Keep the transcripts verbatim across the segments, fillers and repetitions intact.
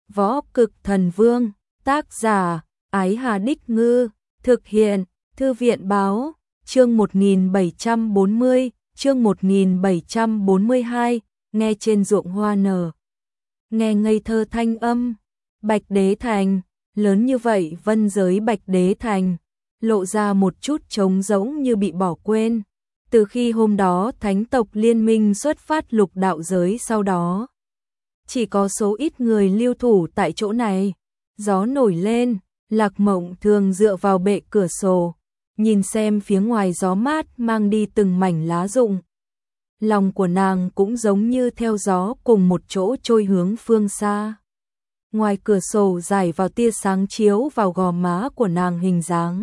Võ Cực Thần Vương, tác giả, Ái Hà Đích Ngư, thực hiện, Thư viện Báo, chương một nghìn bảy trăm bốn mươi, chương một nghìn bảy trăm bốn mươi hai, nghe trên ruộng hoa nở. Nghe ngây thơ thanh âm, Bạch Đế Thành, lớn như vậy vân giới Bạch Đế Thành, lộ ra một chút trống rỗng như bị bỏ quên. Từ khi hôm đó thánh tộc liên minh xuất phát lục đạo giới sau đó, chỉ có số ít người lưu thủ tại chỗ này. Gió nổi lên, Lạc Mộng thường dựa vào bệ cửa sổ, nhìn xem phía ngoài gió mát mang đi từng mảnh lá rụng. Lòng của nàng cũng giống như theo gió cùng một chỗ trôi hướng phương xa. Ngoài cửa sổ rải vào tia sáng chiếu vào gò má của nàng hình dáng.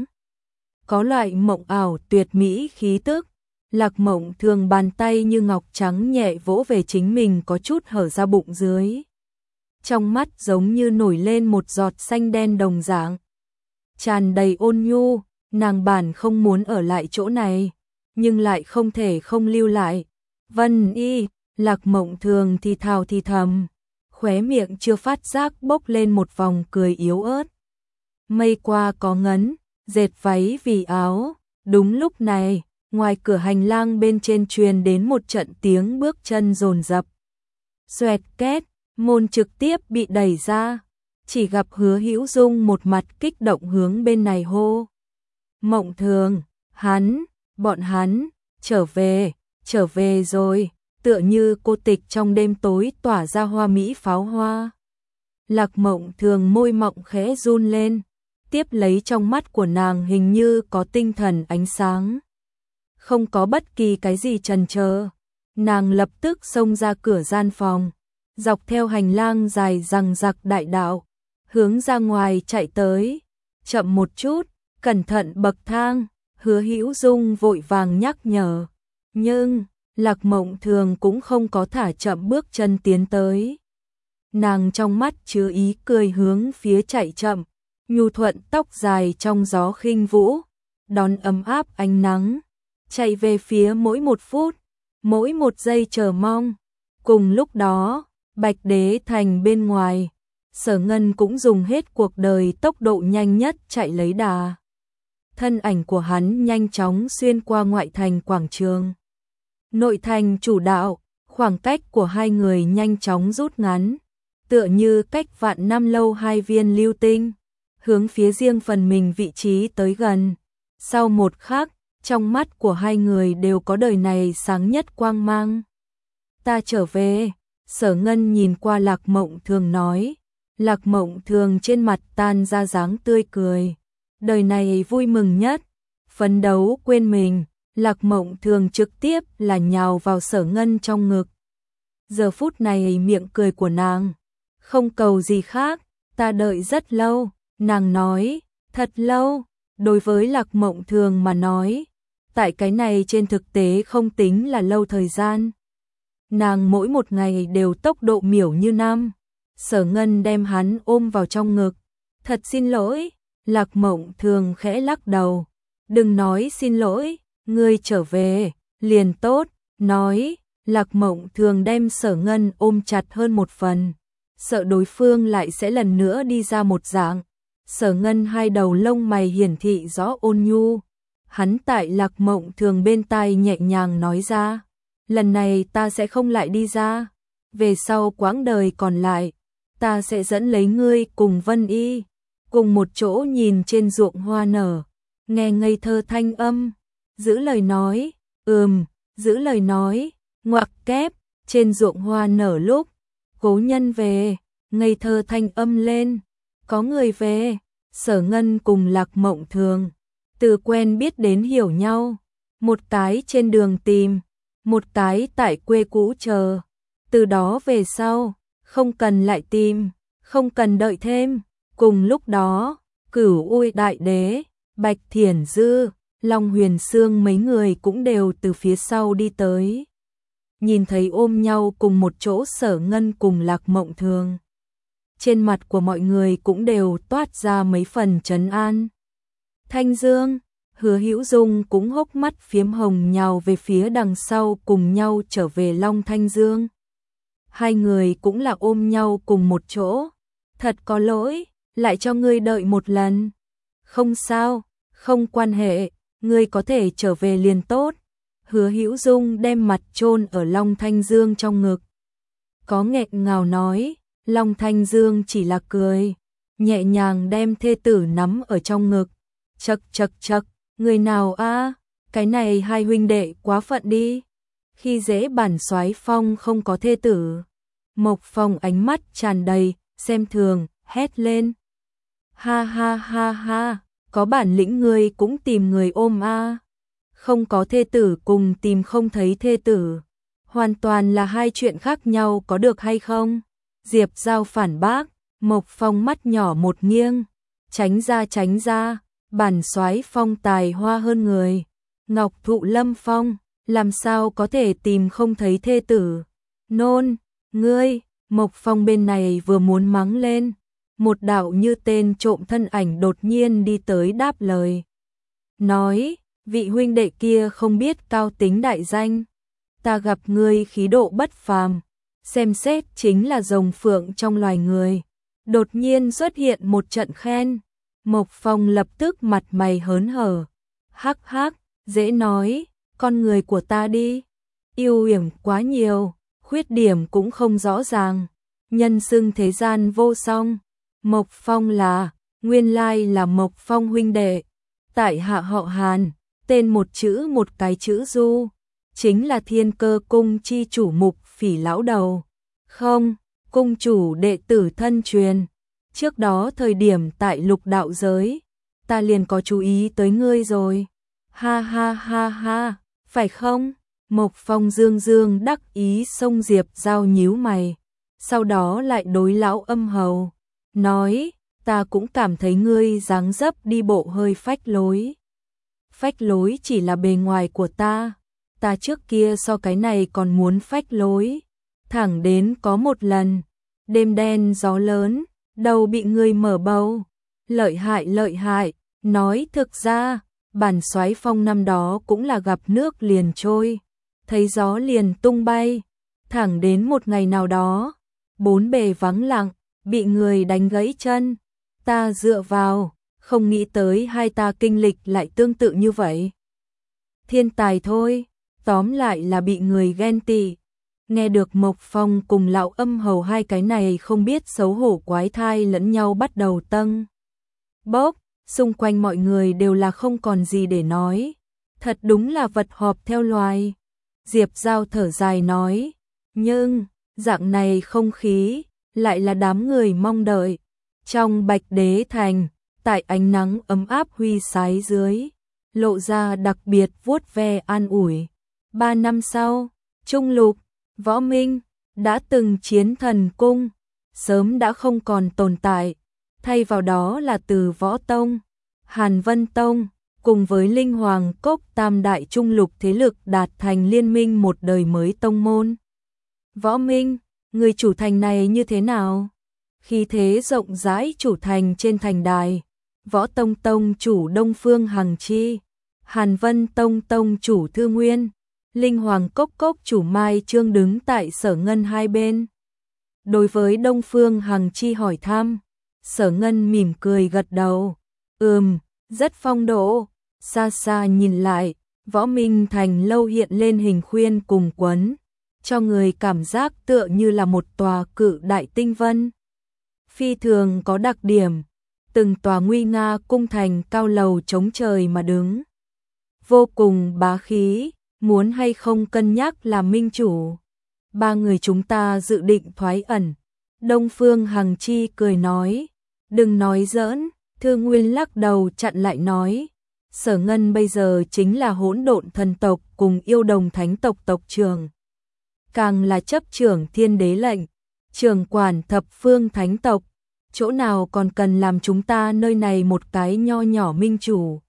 Có loại mộng ảo tuyệt mỹ khí tức. Lạc Mộng thường bàn tay như ngọc trắng nhẹ vỗ về chính mình có chút hở ra bụng dưới. Trong mắt giống như nổi lên một giọt xanh đen đồng dạng. Tràn đầy ôn nhu, nàng bản không muốn ở lại chỗ này, nhưng lại không thể không lưu lại. Vân Y, Lạc Mộng thường thì thào thì thầm, khóe miệng chưa phát giác bốc lên một vòng cười yếu ớt. Mây qua có ngấn, dệt váy vì áo, đúng lúc này. Ngoài cửa hành lang bên trên truyền đến một trận tiếng bước chân dồn dập. Xoẹt két, môn trực tiếp bị đẩy ra, chỉ gặp Hứa Hữu Dung một mặt kích động hướng bên này hô. Mộng thường, hắn, bọn hắn, trở về, trở về rồi, tựa như cô tịch trong đêm tối tỏa ra hoa mỹ pháo hoa. Lạc Mộng thường môi mọng khẽ run lên, tiếp lấy trong mắt của nàng hình như có tinh thần ánh sáng. Không có bất kỳ cái gì chần chờ, nàng lập tức xông ra cửa gian phòng, dọc theo hành lang dài rằng rặc đại đạo, hướng ra ngoài chạy tới. Chậm một chút, cẩn thận bậc thang, Hứa Hữu Dung vội vàng nhắc nhở, nhưng Lạc Mộng thường cũng không có thả chậm bước chân tiến tới. Nàng trong mắt chứa ý cười hướng phía chạy chậm, nhu thuận tóc dài trong gió khinh vũ, đón ấm áp ánh nắng. Chạy về phía mỗi một phút, mỗi một giây chờ mong. Cùng lúc đó, Bạch Đế Thành bên ngoài, Sở Ngân cũng dùng hết cuộc đời tốc độ nhanh nhất chạy lấy đà. Thân ảnh của hắn nhanh chóng xuyên qua ngoại thành quảng trường. Nội thành chủ đạo, khoảng cách của hai người nhanh chóng rút ngắn, tựa như cách vạn năm lâu hai viên lưu tinh, hướng phía riêng phần mình vị trí tới gần. Sau một khắc, trong mắt của hai người đều có đời này sáng nhất quang mang. Ta trở về, Sở Ngân nhìn qua Lạc Mộng thường nói. Lạc Mộng thường trên mặt tan ra dáng tươi cười. Đời này vui mừng nhất, phấn đấu quên mình, Lạc Mộng thường trực tiếp là nhào vào Sở Ngân trong ngực. Giờ phút này miệng cười của nàng, không cầu gì khác, ta đợi rất lâu, nàng nói, thật lâu, đối với Lạc Mộng thường mà nói. Tại cái này trên thực tế không tính là lâu thời gian. Nàng mỗi một ngày đều tốc độ miểu như năm. Sở Ngân đem hắn ôm vào trong ngực. Thật xin lỗi, Lạc Mộng thường khẽ lắc đầu. Đừng nói xin lỗi, ngươi trở về, liền tốt, nói. Lạc Mộng thường đem Sở Ngân ôm chặt hơn một phần, sợ đối phương lại sẽ lần nữa đi ra một dạng. Sở Ngân hai đầu lông mày hiển thị rõ ôn nhu. Hắn tại Lạc Mộng thường bên tai nhẹ nhàng nói ra, lần này ta sẽ không lại đi ra, về sau quãng đời còn lại, ta sẽ dẫn lấy ngươi cùng Vân Y, cùng một chỗ nhìn trên ruộng hoa nở, nghe ngây thơ thanh âm, giữ lời nói, ừm, giữ lời nói, ngoặc kép, trên ruộng hoa nở lúc, cố nhân về, ngây thơ thanh âm lên, có người về. Sở Ngân cùng Lạc Mộng thường từ quen biết đến hiểu nhau, một cái trên đường tìm, một cái tại quê cũ chờ. Từ đó về sau, không cần lại tìm, không cần đợi thêm. Cùng lúc đó, Cửu Uy Đại Đế, Bạch Thiển Dư, Long Huyền Sương mấy người cũng đều từ phía sau đi tới. Nhìn thấy ôm nhau cùng một chỗ Sở Ngân cùng Lạc Mộng thường, trên mặt của mọi người cũng đều toát ra mấy phần trấn an. Thanh Dương, Hứa Hữu Dung cũng hốc mắt phiếm hồng nhào về phía đằng sau cùng nhau trở về Long Thanh Dương. Hai người cũng là ôm nhau cùng một chỗ, Thật có lỗi, lại cho ngươi đợi một lần. Không sao, không quan hệ, ngươi có thể trở về liền tốt. Hứa Hữu Dung đem mặt chôn ở Long Thanh Dương trong ngực. Có nghẹn ngào nói, Long Thanh Dương chỉ là cười, nhẹ nhàng đem thê tử nắm ở trong ngực. Chậc chậc chậc, người nào a, cái này hai huynh đệ quá phận đi. Khi dễ bản soái Phong không có thê tử. Mộc Phong ánh mắt tràn đầy xem thường, hét lên. Ha ha ha ha, có bản lĩnh ngươi cũng tìm người ôm a. Không có thê tử cùng tìm không thấy thê tử, hoàn toàn là hai chuyện khác nhau, có được hay không? Diệp Giao phản bác. Mộc Phong mắt nhỏ một nghiêng, tránh ra tránh ra, bản soái Phong tài hoa hơn người. Ngọc Thụ Lâm Phong, làm sao có thể tìm không thấy thê tử? Nôn, ngươi, Mộc Phong bên này vừa muốn mắng lên, một đạo như tên trộm thân ảnh đột nhiên đi tới đáp lời. Nói, vị huynh đệ kia không biết cao tính đại danh, ta gặp ngươi khí độ bất phàm, xem xét chính là rồng phượng trong loài người. Đột nhiên xuất hiện một trận khen, Mộc Phong lập tức mặt mày hớn hở. Hắc hắc, dễ nói, con người của ta đi, ưu điểm quá nhiều, khuyết điểm cũng không rõ ràng, nhân xưng thế gian vô song. Mộc Phong là, nguyên lai là Mộc Phong huynh đệ, tại hạ họ Hàn, tên một chữ một cái chữ Du, chính là Thiên Cơ cung chi chủ Mục Phỉ lão đầu. Không, cung chủ đệ tử thân truyền. Trước đó thời điểm tại lục đạo giới, ta liền có chú ý tới ngươi rồi. Ha ha ha ha, phải không? Mộc Phong dương dương đắc ý xông Diệp Giao nhíu mày, sau đó lại đối lão Âm Hầu, nói, ta cũng cảm thấy ngươi dáng dấp đi bộ hơi phách lối. Phách lối chỉ là bề ngoài của ta, ta trước kia so cái này còn muốn phách lối. Thẳng đến có một lần, đêm đen gió lớn, đầu bị người mở bầu. Lợi hại lợi hại, nói thực ra, bản soái Phong năm đó cũng là gặp nước liền trôi, thấy gió liền tung bay. Thẳng đến một ngày nào đó, bốn bề vắng lặng, bị người đánh gãy chân. Ta dựa vào, không nghĩ tới hai ta kinh lịch lại tương tự như vậy. Thiên tài thôi, tóm lại là bị người ghen tị. Nghe được Mộc Phong cùng lão Âm Hầu hai cái này không biết xấu hổ quái thai lẫn nhau bắt đầu tâng bốc, xung quanh mọi người đều là không còn gì để nói. Thật đúng là vật họp theo loài. Diệp Giao thở dài nói, nhưng, dạng này không khí, lại là đám người mong đợi. Trong Bạch Đế Thành, tại ánh nắng ấm áp huy sái dưới, lộ ra đặc biệt vuốt ve an ủi. Ba năm sau, Trung Lục, Võ Minh, đã từng chiến thần cung, sớm đã không còn tồn tại, thay vào đó là Từ Võ Tông, Hàn Vân Tông, cùng với Linh Hoàng Cốc tam đại trung lục thế lực đạt thành liên minh một đời mới tông môn. Võ Minh, người chủ thành này như thế nào? Khi thế rộng rãi chủ thành trên thành đài, Võ Tông Tông chủ Đông Phương Hằng Chi, Hàn Vân Tông Tông chủ Thư Nguyên, Linh Hoàng Cốc Cốc chủ Mai Trương đứng tại Sở Ngân hai bên. Đối với Đông Phương Hằng Chi hỏi thăm, Sở Ngân mỉm cười gật đầu. Ừm, rất phong độ. Xa xa nhìn lại, Võ Minh Thành lâu hiện lên hình khuyên cùng quấn, cho người cảm giác tựa như là một tòa cự đại tinh vân. Phi thường có đặc điểm, từng tòa nguy nga cung thành cao lầu chống trời mà đứng. Vô cùng bá khí, muốn hay không cân nhắc làm minh chủ. Ba người chúng ta dự định thoái ẩn. Đông Phương Hằng Chi cười nói, đừng nói giỡn. Thư Nguyên lắc đầu chặn lại nói, Sở Ngân bây giờ chính là hỗn độn thần tộc cùng yêu đồng thánh tộc tộc trưởng, càng là chấp trưởng thiên đế lệnh, trưởng quản thập phương thánh tộc, chỗ nào còn cần làm chúng ta nơi này một cái nho nhỏ minh chủ.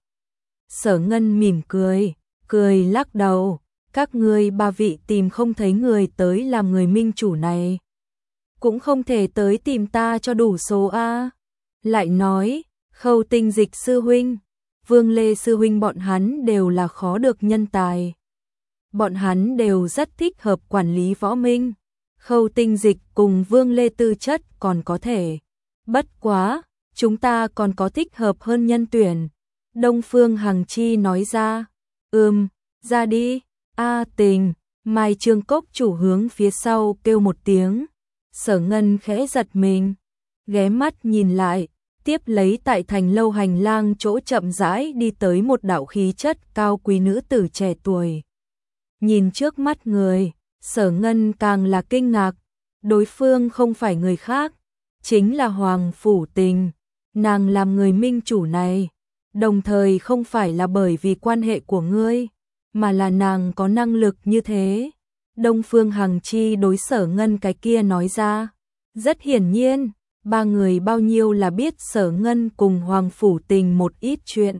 Sở Ngân mỉm cười, cười lắc đầu, các ngươi ba vị tìm không thấy người tới làm người minh chủ này, cũng không thể tới tìm ta cho đủ số a. Lại nói, Khâu Tinh Dịch sư huynh, Vương Lê sư huynh bọn hắn đều là khó được nhân tài. Bọn hắn đều rất thích hợp quản lý Võ Minh. Khâu Tinh Dịch cùng Vương Lê tư chất còn có thể, Bất quá, chúng ta còn có thích hợp hơn nhân tuyển. Đông Phương Hằng Chi nói ra. Ừm, ra đi. A Tình, Mai Trương Cốc chủ hướng phía sau kêu một tiếng. Sở Ngân khẽ giật mình, ghé mắt nhìn lại, tiếp lấy tại thành lâu hành lang chỗ chậm rãi đi tới một đạo khí chất cao quý nữ tử trẻ tuổi. Nhìn trước mắt người, Sở Ngân càng là kinh ngạc, đối phương không phải người khác, chính là Hoàng Phủ Tình. Nàng làm người minh chủ này, đồng thời không phải là bởi vì quan hệ của ngươi, mà là nàng có năng lực như thế. Đông Phương Hằng Chi đối Sở Ngân cái kia nói ra. Rất hiển nhiên, ba người bao nhiêu là biết Sở Ngân cùng Hoàng Phủ Tình một ít chuyện.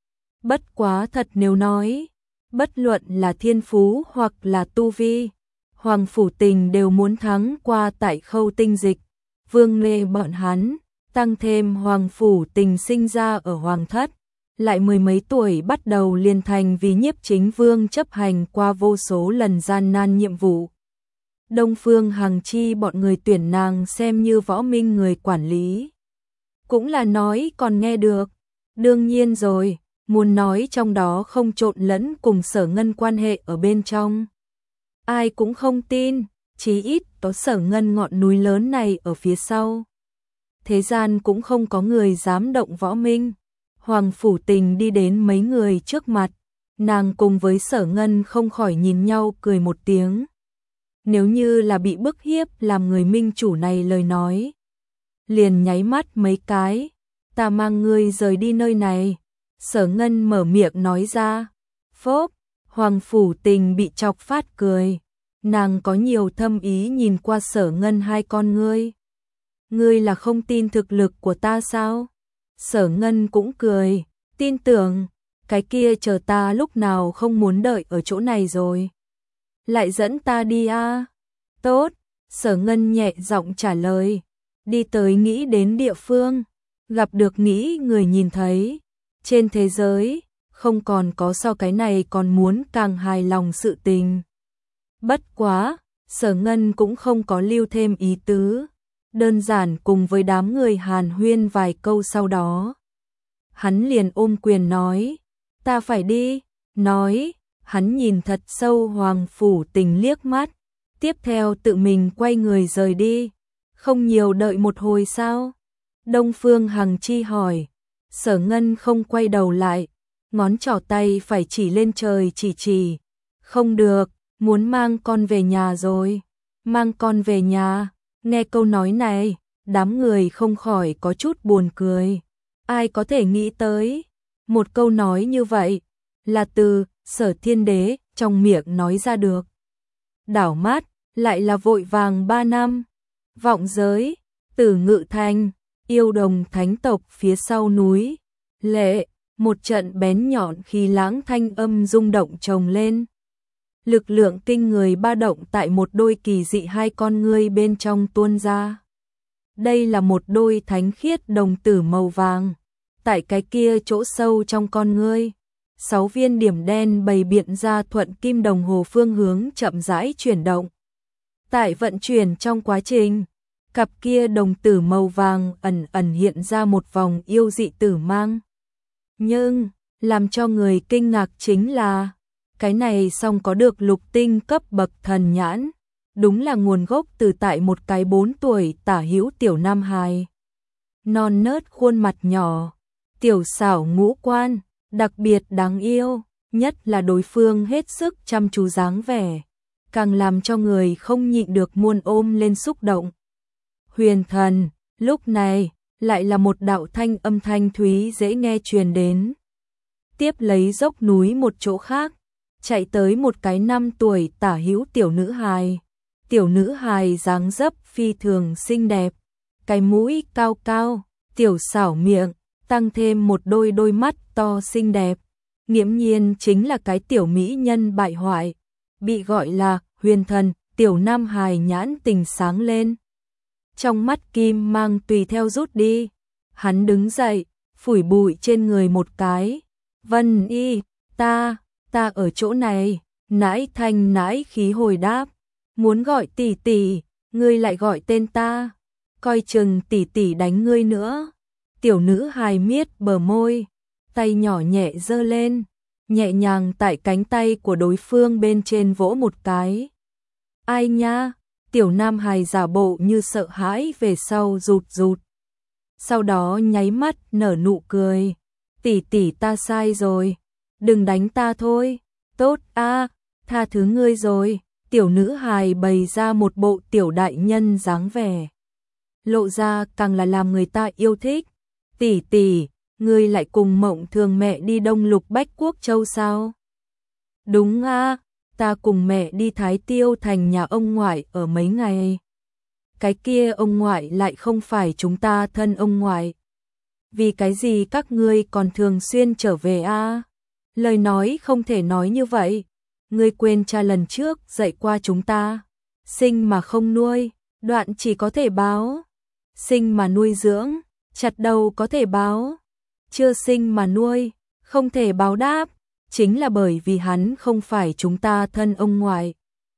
Bất quá thật nếu nói, bất luận là thiên phú hoặc là tu vi, Hoàng Phủ Tình đều muốn thắng qua tại khâu tinh dịch, Vương Lê bọn hắn, tăng thêm Hoàng Phủ Tình sinh ra ở Hoàng Thất, lại mười mấy tuổi bắt đầu liền thành vì nhiếp chính vương chấp hành qua vô số lần gian nan nhiệm vụ. Đông Phương Hằng Chi bọn người tuyển nàng xem như võ minh người quản lý. Cũng là nói còn nghe được. Đương nhiên rồi, muốn nói trong đó không trộn lẫn cùng Sở Ngân quan hệ ở bên trong. Ai cũng không tin, chí ít có Sở Ngân ngọn núi lớn này ở phía sau. Thế gian cũng không có người dám động võ minh. Hoàng Phủ Tình đi đến mấy người trước mặt, nàng cùng với Sở Ngân không khỏi nhìn nhau cười một tiếng. Nếu như là bị bức hiếp làm người minh chủ này lời nói, liền nháy mắt mấy cái, ta mang ngươi rời đi nơi này. Sở Ngân mở miệng nói ra. Phốp, Hoàng Phủ Tình bị chọc phát cười, nàng có nhiều thâm ý nhìn qua Sở Ngân hai con ngươi. Ngươi là không tin thực lực của ta sao? Sở Ngân cũng cười, tin tưởng, cái kia chờ ta lúc nào không muốn đợi ở chỗ này rồi. Lại dẫn ta đi a à? Tốt, Sở Ngân nhẹ giọng trả lời, đi tới nghĩ đến địa phương, gặp được nghĩ người nhìn thấy. Trên thế giới, không còn có sau cái này còn muốn càng hài lòng sự tình. Bất quá, Sở Ngân cũng không có lưu thêm ý tứ. Đơn giản cùng với đám người hàn huyên vài câu sau đó. Hắn liền ôm quyền nói, ta phải đi, nói, hắn nhìn thật sâu Hoàng Phủ Tình liếc mắt, tiếp theo tự mình quay người rời đi. Không nhiều đợi một hồi sao? Đông Phương Hằng Chi hỏi. Sở Ngân không quay đầu lại, ngón trỏ tay phải chỉ lên trời chỉ chỉ. Không được, muốn mang con về nhà rồi. Mang con về nhà. Nghe câu nói này, đám người không khỏi có chút buồn cười. Ai có thể nghĩ tới, một câu nói như vậy, là từ Sở Thiên Đế trong miệng nói ra được. Đảo mắt, lại là vội vàng ba năm. Vọng giới, Tử Ngự Thành, Yêu Đồng Thánh tộc phía sau núi. Lệ, một trận bén nhọn khí lãng thanh âm rung động trồng lên. Lực lượng kinh người ba động tại một đôi kỳ dị hai con ngươi bên trong tuôn ra. Đây là một đôi thánh khiết đồng tử màu vàng. Tại cái kia chỗ sâu trong con ngươi, sáu viên điểm đen bày biện ra thuận kim đồng hồ phương hướng chậm rãi chuyển động. Tại vận chuyển trong quá trình, cặp kia đồng tử màu vàng ẩn ẩn hiện ra một vòng yêu dị tử mang. Nhưng, làm cho người kinh ngạc chính là, cái này song có được lục tinh cấp bậc thần nhãn, đúng là nguồn gốc từ tại một cái bốn tuổi tả hữu tiểu nam hài. Non nớt khuôn mặt nhỏ, tiểu xảo ngũ quan, đặc biệt đáng yêu, nhất là đối phương hết sức chăm chú dáng vẻ, càng làm cho người không nhịn được muốn ôm lên xúc động. Huyền thần, lúc này, lại là một đạo thanh âm thanh thúy dễ nghe truyền đến. Tiếp lấy dốc núi một chỗ khác, chạy tới một cái năm tuổi tả hữu tiểu nữ hài. Tiểu nữ hài dáng dấp phi thường xinh đẹp, cái mũi cao cao, tiểu xảo miệng, tăng thêm một đôi đôi mắt to xinh đẹp. Nghiễm nhiên chính là cái tiểu mỹ nhân bại hoại, bị gọi là huyền thần. Tiểu nam hài nhãn tình sáng lên, trong mắt kim mang tùy theo rút đi. Hắn đứng dậy, phủi bụi trên người một cái. Vân Y, ta, ta ở chỗ này. Nãi thanh nãi khí hồi đáp, muốn gọi tỷ tỷ, ngươi lại gọi tên ta. coi chừng tỷ tỷ đánh ngươi nữa. Tiểu nữ hài miết bờ môi, tay nhỏ nhẹ giơ lên, nhẹ nhàng tại cánh tay của đối phương bên trên vỗ một cái. Ai nha, tiểu nam hài giả bộ như sợ hãi về sau rụt rụt. Sau đó nháy mắt nở nụ cười. Tỷ tỷ ta sai rồi, đừng đánh ta thôi. Tốt a, tha thứ ngươi rồi. Tiểu nữ hài bày ra một bộ tiểu đại nhân dáng vẻ, lộ ra càng là làm người ta yêu thích. Tỷ tỷ, ngươi lại cùng Mộng Thường mẹ đi Đông Lục Bách Quốc Châu sao? Đúng a, ta cùng mẹ đi Thái Tiêu Thành nhà ông ngoại ở mấy ngày. Cái kia ông ngoại lại không phải chúng ta thân ông ngoại. Vì cái gì các ngươi còn thường xuyên trở về a? Lời nói không thể nói như vậy. Ngươi quên cha lần trước dạy qua chúng ta, sinh mà không nuôi, đoạn chỉ có thể báo. Sinh mà nuôi dưỡng, chặt đầu có thể báo. Chưa sinh mà nuôi, không thể báo đáp. Chính là bởi vì hắn không phải chúng ta thân ông ngoại,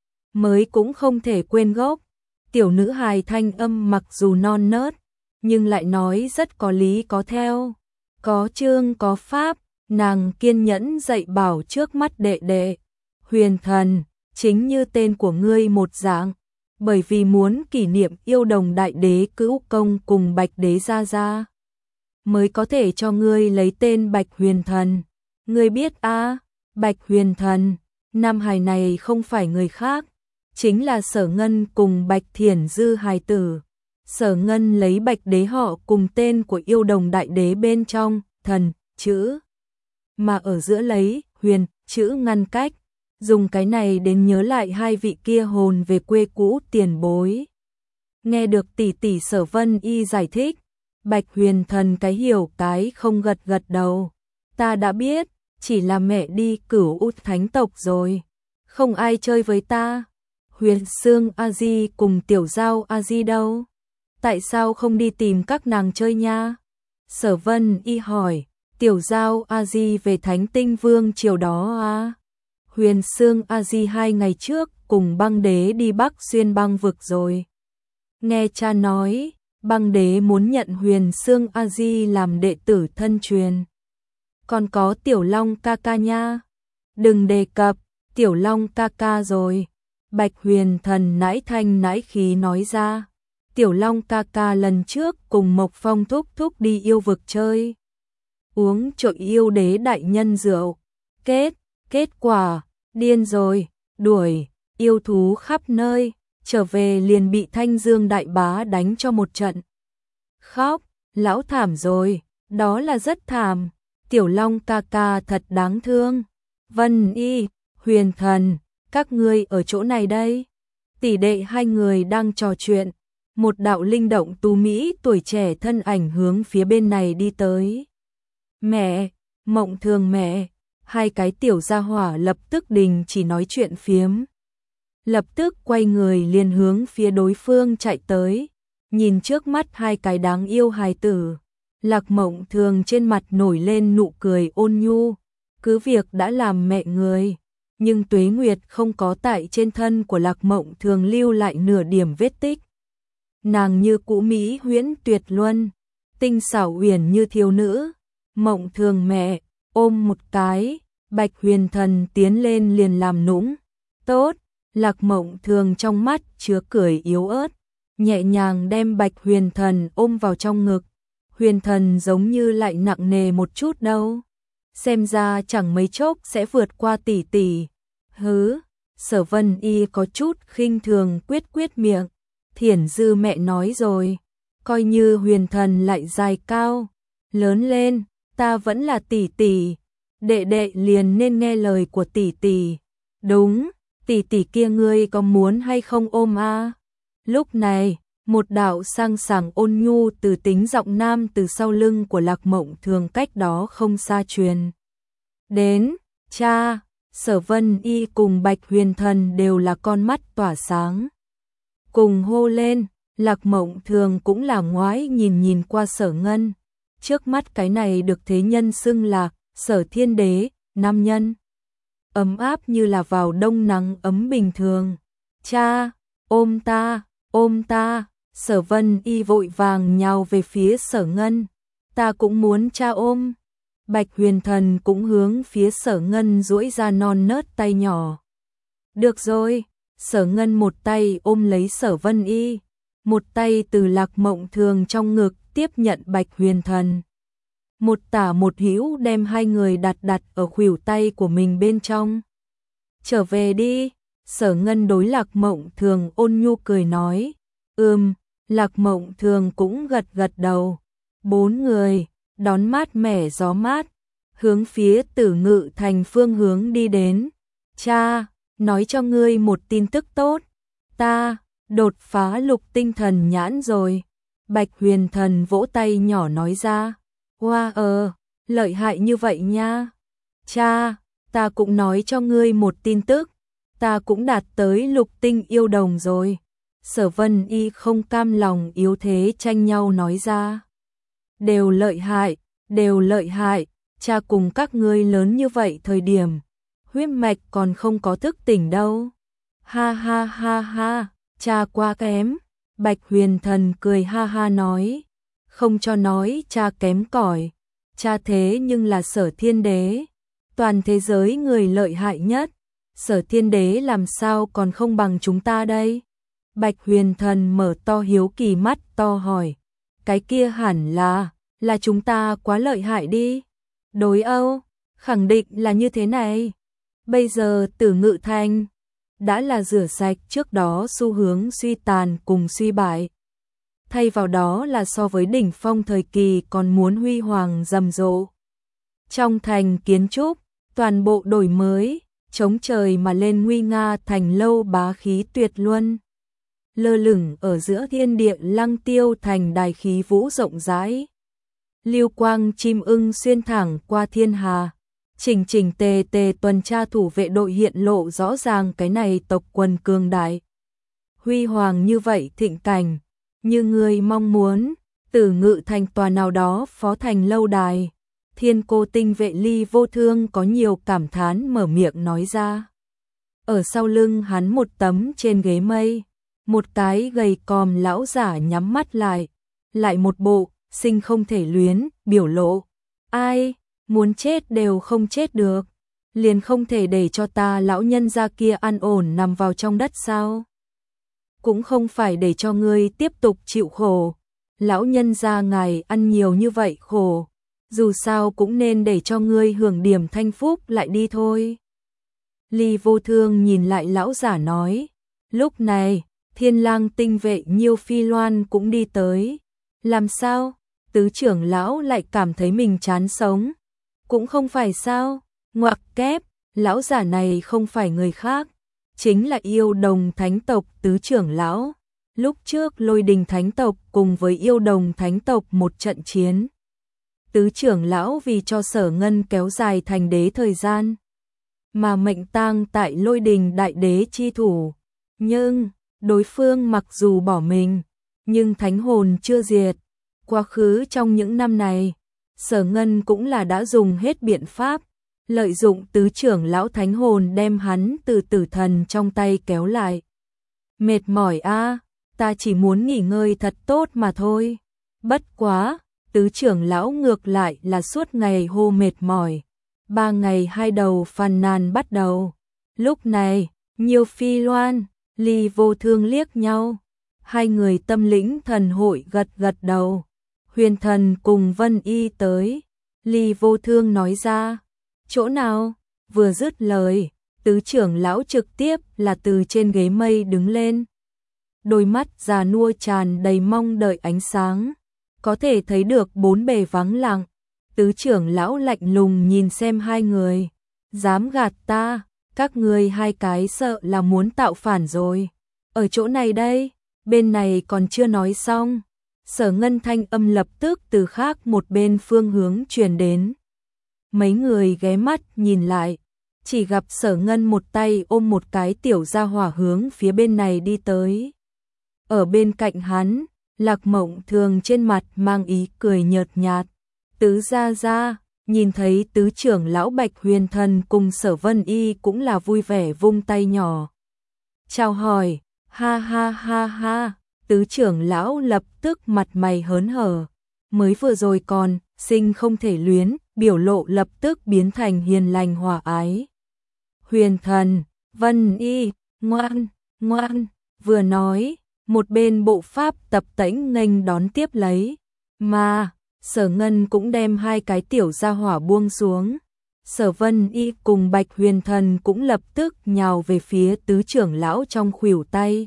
mới cũng không thể quên gốc. Tiểu nữ hài thanh âm mặc dù non nớt, nhưng lại nói rất có lý có theo, có chương có pháp. Nàng kiên nhẫn dạy bảo trước mắt đệ đệ. Huyền thần, chính như tên của ngươi một dạng, bởi vì muốn kỷ niệm yêu đồng đại đế cữu công cùng Bạch đế gia gia, mới có thể cho ngươi lấy tên Bạch Huyền Thần. Ngươi biết a, Bạch Huyền Thần, nam hài này không phải người khác, chính là Sở Ngân cùng Bạch Thiển Dư hài tử. Sở Ngân lấy Bạch đế họ cùng tên của yêu đồng đại đế bên trong thần chữ, mà ở giữa lấy huyền chữ ngăn cách, dùng cái này đến nhớ lại hai vị kia hồn về quê cũ tiền bối. Nghe được tỷ tỷ Sở Vân Y giải thích, Bạch Huyền Thần cái hiểu cái không gật gật đầu. Ta đã biết, chỉ là mẹ đi Cửu Út Thánh tộc rồi, không ai chơi với ta. Huyền Sương A Di cùng Tiểu Giao A Di đâu? Tại sao không đi tìm các nàng chơi nha? Sở Vân Y hỏi. Tiểu Giao A Di về Thánh Tinh Vương chiều đó à? Huyền Sương A Di hai ngày trước cùng Băng đế đi Bắc Xuyên băng vực rồi. Nghe cha nói, Băng đế muốn nhận Huyền Sương A Di làm đệ tử thân truyền. Còn có Tiểu Long ca ca nha. Đừng đề cập Tiểu Long ca ca rồi. Bạch Huyền Thần nãi thanh nãi khí nói ra. Tiểu Long ca ca lần trước cùng Mộc Phong thúc thúc đi yêu vực chơi, uống trội yêu đế đại nhân rượu. Kết, kết quả, điên rồi, đuổi, yêu thú khắp nơi, trở về liền bị Thanh Dương đại bá đánh cho một trận. Khóc, lão thảm rồi, đó là rất thảm. Tiểu Long ca ca thật đáng thương. Vân Y, Huyền Thần, các ngươi ở chỗ này đây. Tỷ đệ hai người đang trò chuyện, một đạo linh động tú mỹ tuổi trẻ thân ảnh hướng phía bên này đi tới. Mẹ, Mộng Thường mẹ. Hai cái tiểu gia hỏa lập tức đình chỉ nói chuyện phiếm, lập tức quay người liền hướng phía đối phương chạy tới. Nhìn trước mắt hai cái đáng yêu hài tử, Lạc Mộng Thường trên mặt nổi lên nụ cười ôn nhu. Cứ việc đã làm mẹ người, nhưng tuế nguyệt không có tại trên thân của Lạc Mộng Thường lưu lại nửa điểm vết tích. Nàng như cũ mỹ huyễn tuyệt luân, tinh xảo uyển như thiếu nữ. Mộng Thường mẹ, ôm một cái. Bạch Huyền Thần tiến lên liền làm nũng. Tốt. Lạc Mộng Thường trong mắt chứa cười yếu ớt, nhẹ nhàng đem Bạch Huyền Thần ôm vào trong ngực. Huyền Thần giống như lại nặng nề một chút đâu, xem ra chẳng mấy chốc sẽ vượt qua tỷ tỷ. Hứ. Sở Vân Y có chút khinh thường quyết quyết miệng. Thiển Dư mẹ nói rồi, coi như Huyền Thần lại dài cao, lớn lên, ta vẫn là tỷ tỷ, đệ đệ liền nên nghe lời của tỷ tỷ. Đúng, tỷ tỷ kia ngươi có muốn hay không ôm a? Lúc này, một đạo sang sảng ôn nhu từ tính giọng nam từ sau lưng của Lạc Mộng Thường cách đó không xa truyền đến. Cha. Sở Vân Y cùng Bạch Huyền Thần đều là con mắt tỏa sáng, cùng hô lên. Lạc Mộng Thường cũng là ngoái nhìn nhìn qua Sở Ngân. Trước mắt cái này được thế nhân xưng là Sở Thiên Đế, nam nhân ấm áp như là vào đông nắng ấm bình thường. Cha, ôm ta, ôm ta. Sở Vân Y vội vàng nhào về phía Sở Ngân. Ta cũng muốn cha ôm. Bạch Huyền Thần cũng hướng phía Sở Ngân duỗi ra non nớt tay nhỏ. Được rồi, Sở Ngân một tay ôm lấy Sở Vân Y, một tay từ Lạc Mộng Thường trong ngực tiếp nhận Bạch Huyền Thần. Một tả một hữu đem hai người đặt đặt ở khuỷu tay của mình bên trong. Trở về đi, Sở Ngân đối Lạc Mộng Thường ôn nhu cười nói. Ừm, Lạc Mộng Thường cũng gật gật đầu. Bốn người đón mát mẻ gió mát, hướng phía Tử Ngự Thành phương hướng đi đến. Cha, nói cho ngươi một tin tức tốt, ta đột phá lục tinh thần nhãn rồi. Bạch Huyền Thần vỗ tay nhỏ nói ra. Hoa ờ, lợi hại như vậy nha. Cha, ta cũng nói cho ngươi một tin tức, ta cũng đạt tới lục tinh yêu đồng rồi. Sở Vân Y không cam lòng yếu thế tranh nhau nói ra. Đều lợi hại, đều lợi hại, cha cùng các ngươi lớn như vậy thời điểm, huyết mạch còn không có thức tỉnh đâu. Ha ha ha ha, cha quá kém. Bạch Huyền Thần cười ha ha nói. Không cho nói cha kém cỏi, cha thế nhưng là Sở Thiên Đế, toàn thế giới người lợi hại nhất, Sở Thiên Đế làm sao còn không bằng chúng ta đây? Bạch Huyền Thần mở to hiếu kỳ mắt to hỏi. Cái kia hẳn là, là chúng ta quá lợi hại đi. Đối Âu, khẳng định là như thế này. Bây giờ Tử Ngự Thành đã là rửa sạch trước đó xu hướng suy tàn cùng suy bại. Thay vào đó là so với đỉnh phong thời kỳ còn muốn huy hoàng rầm rộ. Trong thành kiến trúc, toàn bộ đổi mới, chống trời mà lên nguy nga thành lâu bá khí tuyệt luân. Lơ lửng ở giữa thiên địa Lăng Tiêu thành đài khí vũ rộng rãi. Lưu quang chim ưng xuyên thẳng qua thiên hà. Chỉnh chỉnh tề tề tuần tra thủ vệ đội hiện lộ rõ ràng cái này tộc quần cường đại. Huy hoàng như vậy thịnh cảnh, như người mong muốn, Tử Ngự Thành tòa nào đó phó thành lâu đài. Thiên Cô Tinh vệ Ly Vô Thương có nhiều cảm thán mở miệng nói ra. Ở sau lưng hắn một tấm trên ghế mây, một cái gầy còm lão giả nhắm mắt lại, lại một bộ sinh không thể luyến biểu lộ. Ai muốn chết đều không chết được, liền không thể để cho ta lão nhân gia kia an ổn nằm vào trong đất sao? Cũng không phải để cho ngươi tiếp tục chịu khổ, lão nhân gia ngài ăn nhiều như vậy khổ, dù sao cũng nên để cho ngươi hưởng điểm thanh phúc lại đi thôi. Ly Vô Thương nhìn lại lão giả nói. Lúc này, Thiên Lang tinh vệ Nhiêu Phi Loan cũng đi tới. Làm sao? Tứ trưởng lão lại cảm thấy mình chán sống. Cũng không phải sao? Ngoặc kép, lão giả này không phải người khác, chính là Yêu Đồng Thánh tộc tứ trưởng lão. Lúc trước Lôi Đình Thánh tộc cùng với Yêu Đồng Thánh tộc một trận chiến. Tứ trưởng lão vì cho Sở Ngân kéo dài thành đế thời gian, mà mệnh tang tại Lôi Đình đại đế chi thủ. Nhưng, đối phương mặc dù bỏ mình, nhưng thánh hồn chưa diệt. Quá khứ trong những năm này, Sở Ngân cũng là đã dùng hết biện pháp, lợi dụng tứ trưởng lão thánh hồn đem hắn từ tử thần trong tay kéo lại. Mệt mỏi a, ta chỉ muốn nghỉ ngơi thật tốt mà thôi. Bất quá, tứ trưởng lão ngược lại là suốt ngày hô mệt mỏi. Ba ngày hai đầu phàn nàn bắt đầu. Lúc này, Nhiêu Phi Loan, Ly Vô Thương liếc nhau. Hai người tâm lĩnh thần hội gật gật đầu. Huyền Thần cùng Vân Y tới. Ly Vô Thương nói ra. Chỗ nào? Vừa dứt lời, tứ trưởng lão trực tiếp là từ trên ghế mây đứng lên. Đôi mắt già nua tràn đầy mong đợi ánh sáng. Có thể thấy được bốn bề vắng lặng. Tứ trưởng lão lạnh lùng nhìn xem hai người. Dám gạt ta, các người hai cái sợ là muốn tạo phản rồi. Ở chỗ này đây, bên này còn chưa nói xong. Sở Ngân thanh âm lập tức từ khác một bên phương hướng truyền đến. Mấy người ghé mắt nhìn lại, chỉ gặp Sở Ngân một tay ôm một cái tiểu gia hỏa hướng phía bên này đi tới. Ở bên cạnh hắn, Lạc Mộng Thường trên mặt mang ý cười nhợt nhạt. Tứ gia gia, nhìn thấy tứ trưởng lão Bạch Huyền Thần cùng Sở Vân Y cũng là vui vẻ vung tay nhỏ. Chào hỏi, ha ha ha ha, Tứ trưởng lão lập tức mặt mày hớn hở, mới vừa rồi còn sinh không thể luyến, biểu lộ lập tức biến thành hiền lành hòa ái. Huyền thần, Vân Y, ngoan, ngoan, vừa nói, một bên bộ pháp tập tễnh nghênh đón tiếp lấy, mà Sở Ngân cũng đem hai cái tiểu gia hỏa buông xuống. Sở Vân Y cùng Bạch Huyền Thần cũng lập tức nhào về phía tứ trưởng lão trong khuỷu tay.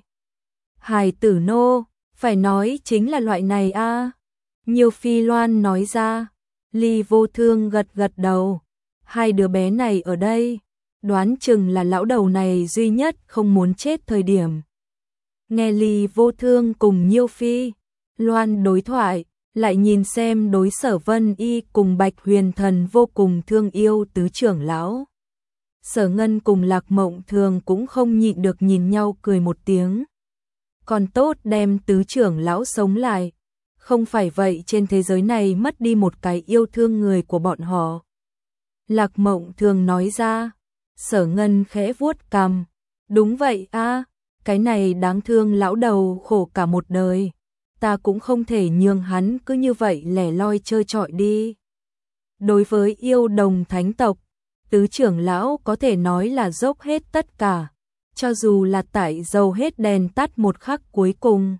Hài tử nô, phải nói chính là loại này a. À. Nhiều Phi Loan nói ra. Ly Vô Thương gật gật đầu. Hai đứa bé này ở đây, đoán chừng là lão đầu này duy nhất không muốn chết thời điểm. Nghe Ly Vô Thương cùng Nhiêu Phi Loan đối thoại, lại nhìn xem đối Sở Vân Y cùng Bạch Huyền Thần vô cùng thương yêu tứ trưởng lão. Sở Ngân cùng Lạc Mộng Thường cũng không nhịn được nhìn nhau cười một tiếng. Còn tốt đem tứ trưởng lão sống lại, không phải vậy trên thế giới này mất đi một cái yêu thương người của bọn họ. Lạc Mộng Thường nói ra. Sở Ngân khẽ vuốt cằm. Đúng vậy a, cái này đáng thương lão đầu khổ cả một đời. Ta cũng không thể nhường hắn cứ như vậy lẻ loi chơi trọi đi. Đối với yêu đồng thánh tộc, tứ trưởng lão có thể nói là dốc hết tất cả, cho dù là tại dầu hết đèn tắt một khắc cuối cùng.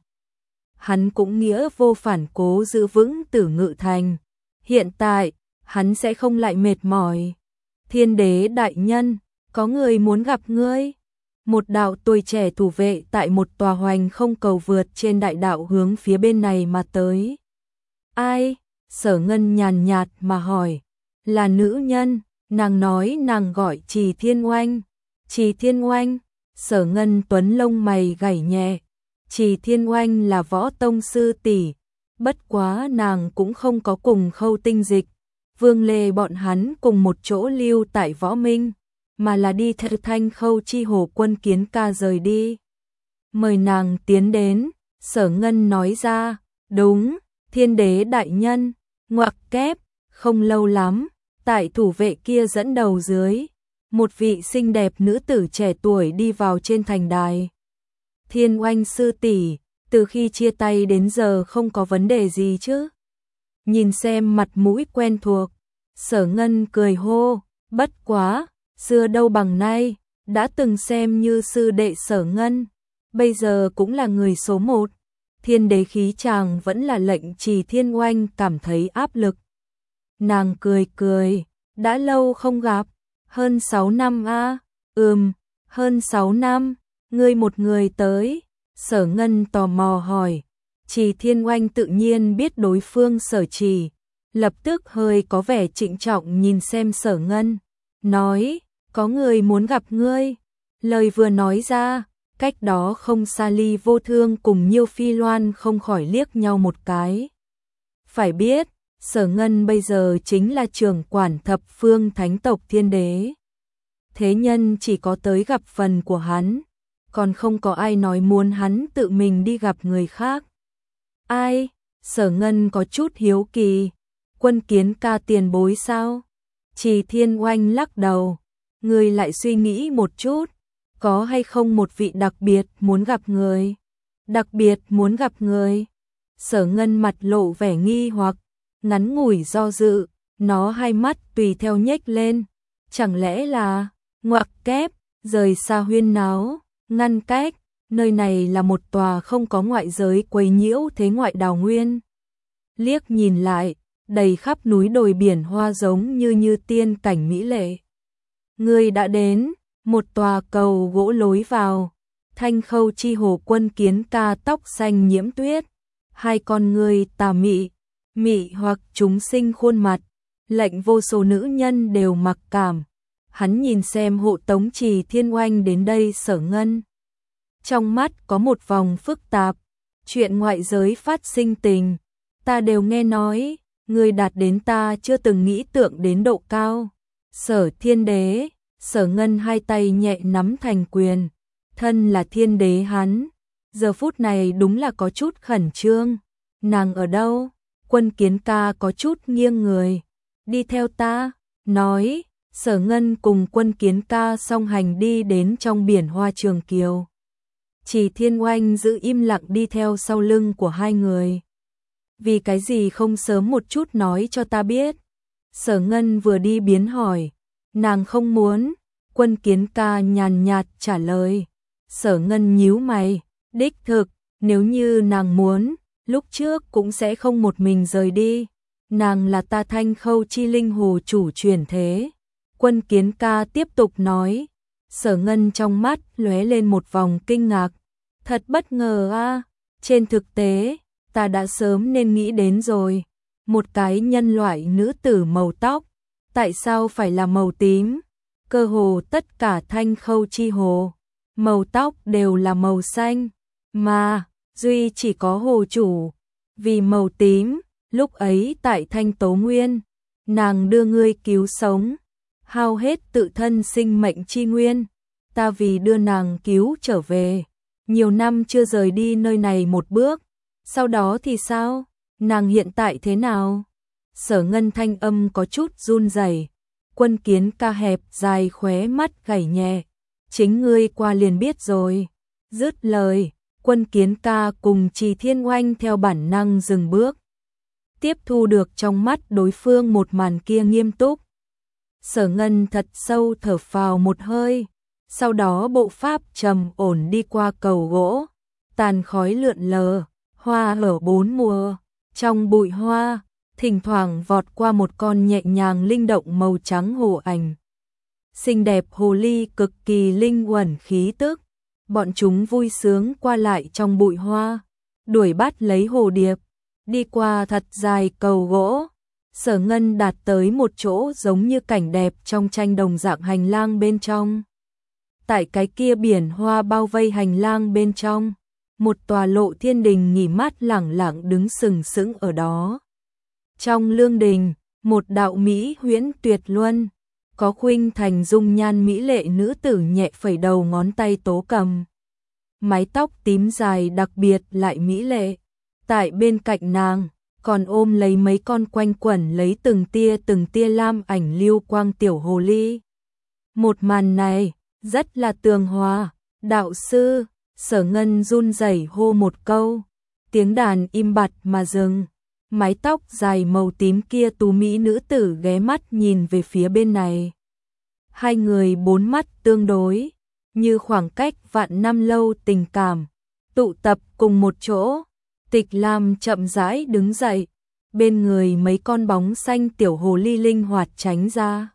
Hắn cũng nghĩa vô phản cố giữ vững Tử Ngự Thành. Hiện tại, hắn sẽ không lại mệt mỏi. Thiên đế đại nhân, có người muốn gặp ngươi. Một đạo tuổi trẻ thủ vệ tại một tòa hoành không cầu vượt trên đại đạo hướng phía bên này mà tới. Ai? Sở Ngân nhàn nhạt mà hỏi. Là nữ nhân, nàng nói nàng gọi Trì Thiên Oanh. Trì Thiên Oanh, Sở Ngân tuấn lông mày gảy nhẹ. Trì Thiên Oanh là võ tông sư tỷ, bất quá nàng cũng không có cùng Khâu Tinh Dịch, Vương Lê bọn hắn cùng một chỗ lưu tại Võ Minh, mà là đi theo Thanh Khâu chi hồ quân Kiến Ca rời đi. Mời nàng tiến đến, Sở Ngân nói ra. Đúng, thiên đế đại nhân. Ngoặc kép, không lâu lắm, tại thủ vệ kia dẫn đầu dưới, một vị xinh đẹp nữ tử trẻ tuổi đi vào trên thành đài. Thiên Oanh sư tỷ, từ khi chia tay đến giờ không có vấn đề gì chứ? Nhìn xem mặt mũi quen thuộc, Sở Ngân cười hô. Bất quá, xưa đâu bằng nay, đã từng xem như sư đệ Sở Ngân, bây giờ cũng là người số một. Thiên đế khí chàng vẫn là lệnh Trì Thiên Oanh cảm thấy áp lực. Nàng cười cười, đã lâu không gặp, hơn sáu năm a. À? Ừm, hơn sáu năm, ngươi một người tới. Sở Ngân tò mò hỏi. Trì Thiên Oanh tự nhiên biết đối phương Sở Trì, lập tức hơi có vẻ trịnh trọng nhìn xem Sở Ngân, nói, có người muốn gặp ngươi. Lời vừa nói ra, cách đó không xa Ly Vô Thương cùng Nhiêu Phi Loan không khỏi liếc nhau một cái. Phải biết, Sở Ngân bây giờ chính là trưởng quản thập phương thánh tộc thiên đế. Thế nhân chỉ có tới gặp phần của hắn, còn không có ai nói muốn hắn tự mình đi gặp người khác. Ai? Sở Ngân có chút hiếu kỳ. Quân Kiến Ca tiền bối sao? Trì Thiên Oanh lắc đầu. Người lại suy nghĩ một chút, có hay không một vị đặc biệt muốn gặp người? Đặc biệt muốn gặp người? Sở Ngân mặt lộ vẻ nghi hoặc, ngắn ngủi do dự, nó hai mắt tùy theo nhếch lên. Chẳng lẽ là, ngoặc kép, rời xa huyên náo, ngăn cách, nơi này là một tòa không có ngoại giới quấy nhiễu thế ngoại đào nguyên. Liếc nhìn lại, đầy khắp núi đồi biển hoa giống như như tiên cảnh mỹ lệ. Người đã đến, một tòa cầu gỗ lối vào, Thanh Khâu chi hồ quân Kiến Ca tóc xanh nhiễm tuyết, hai con người tà mị, mị hoặc chúng sinh khuôn mặt, lệnh vô số nữ nhân đều mặc cảm. Hắn nhìn xem hộ tống Trì Thiên Oanh đến đây. Sở Ngân trong mắt có một vòng phức tạp. Chuyện ngoại giới phát sinh tình, ta đều nghe nói, người đạt đến ta chưa từng nghĩ tượng đến độ cao. Sở Thiên Đế, Sở Ngân hai tay nhẹ nắm thành quyền, thân là thiên đế hắn, giờ phút này đúng là có chút khẩn trương. Nàng ở đâu? Quân Kiến Ca có chút nghiêng người. Đi theo ta, nói. Sở Ngân cùng Quân Kiến Ca song hành đi đến trong biển hoa Trường Kiều. Chỉ Thiên Oanh giữ im lặng đi theo sau lưng của hai người. Vì cái gì không sớm một chút nói cho ta biết? Sở Ngân vừa đi biến hỏi. Nàng không muốn. Quân Kiến ca nhàn nhạt trả lời. Sở Ngân nhíu mày. Đích thực, nếu như nàng muốn, lúc trước cũng sẽ không một mình rời đi. Nàng là ta Thanh Khâu chi linh hồ chủ chuyển thế. Quân Kiến ca tiếp tục nói. Sở Ngân trong mắt lóe lên một vòng kinh ngạc. Thật bất ngờ a, à. Trên thực tế, ta đã sớm nên nghĩ đến rồi. Một cái nhân loại nữ tử màu tóc, tại sao phải là màu tím? Cơ hồ tất cả Thanh Khâu chi hồ, màu tóc đều là màu xanh, mà duy chỉ có hồ chủ vì màu tím. Lúc ấy tại Thanh Tố Nguyên, nàng đưa ngươi cứu sống, hao hết tự thân sinh mệnh chi nguyên, ta vì đưa nàng cứu trở về, nhiều năm chưa rời đi nơi này một bước. Sau đó thì sao? Nàng hiện tại thế nào? Sở Ngân thanh âm có chút run rẩy. Quân Kiến ca hẹp dài khóe mắt gảy nhẹ. Chính ngươi qua liền biết rồi. Dứt lời, Quân Kiến ca cùng Trì Thiên Oanh theo bản năng dừng bước. Tiếp thu được trong mắt đối phương một màn kia nghiêm túc. Sở Ngân thật sâu thở phào một hơi. Sau đó bộ pháp trầm ổn đi qua cầu gỗ. Tàn khói lượn lờ, hoa ở bốn mùa. Trong bụi hoa, thỉnh thoảng vọt qua một con nhẹ nhàng linh động màu trắng hồ ảnh. Xinh đẹp hồ ly cực kỳ linh uẩn khí tức. Bọn chúng vui sướng qua lại trong bụi hoa, đuổi bắt lấy hồ điệp. Đi qua thật dài cầu gỗ, Sở Ngân đạt tới một chỗ giống như cảnh đẹp trong tranh đồng dạng hành lang bên trong. Tại cái kia biển hoa bao vây hành lang bên trong, một tòa Lộ Thiên Đình nghỉ mát lẳng lặng đứng sừng sững ở đó. Trong lương đình, một đạo mỹ huyễn tuyệt luân, có khuynh thành dung nhan mỹ lệ nữ tử nhẹ phẩy đầu ngón tay tố cầm. Mái tóc tím dài đặc biệt lại mỹ lệ. Tại bên cạnh nàng, còn ôm lấy mấy con quanh quẩn lấy từng tia từng tia lam ảnh lưu quang tiểu hồ ly. Một màn này, rất là tường hòa. Đạo sư, Sở Ngân run rẩy hô một câu. Tiếng đàn im bặt mà dừng. Mái tóc dài màu tím kia tú mỹ nữ tử ghé mắt nhìn về phía bên này. Hai người bốn mắt tương đối, như khoảng cách vạn năm lâu tình cảm, tụ tập cùng một chỗ. Tịch Lam chậm rãi đứng dậy, bên người mấy con bóng xanh tiểu hồ ly linh hoạt tránh ra.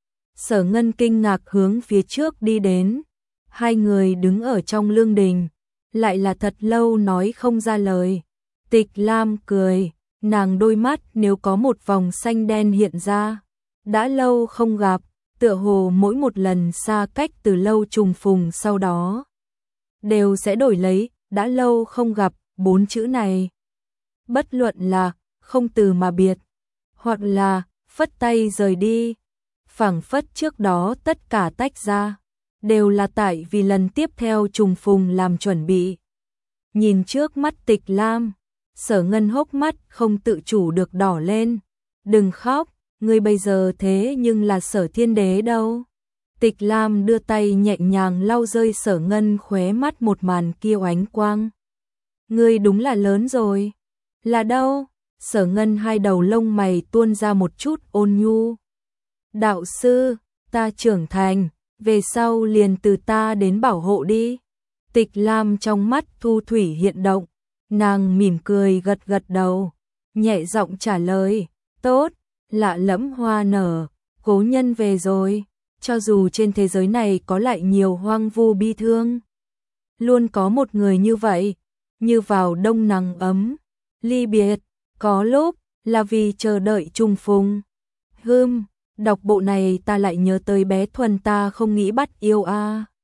Sở Ngân kinh ngạc hướng phía trước đi đến. Hai người đứng ở trong lương đình, lại là thật lâu nói không ra lời. Tịch Lam cười, nàng đôi mắt nếu có một vòng xanh đen hiện ra. Đã lâu không gặp, tựa hồ mỗi một lần xa cách từ lâu trùng phùng sau đó đều sẽ đổi lấy đã lâu không gặp bốn chữ này. Bất luận là không từ mà biệt, hoặc là phất tay rời đi, phảng phất trước đó tất cả tách ra, đều là tại vì lần tiếp theo trùng phùng làm chuẩn bị. Nhìn trước mắt Tịch Lam, Sở Ngân hốc mắt không tự chủ được đỏ lên. Đừng khóc, ngươi bây giờ thế nhưng là Sở Thiên Đế đâu. Tịch Lam đưa tay nhẹ nhàng lau rơi Sở Ngân khóe mắt một màn kia oánh quang. Ngươi đúng là lớn rồi. Là đâu? Sở Ngân hai đầu lông mày tuôn ra một chút ôn nhu. Đạo sư, ta trưởng thành, về sau liền từ ta đến bảo hộ đi. Tịch Lam trong mắt thu thủy hiện động, nàng mỉm cười gật gật đầu, nhẹ giọng trả lời, tốt, lạ lẫm hoa nở, cố nhân về rồi, cho dù trên thế giới này có lại nhiều hoang vu bi thương, luôn có một người như vậy, như vào đông nắng ấm, ly biệt, có lúc là vì chờ đợi trùng phùng. Hừm, đọc bộ này ta lại nhớ tới bé Thuần ta không nghĩ bắt yêu a. À.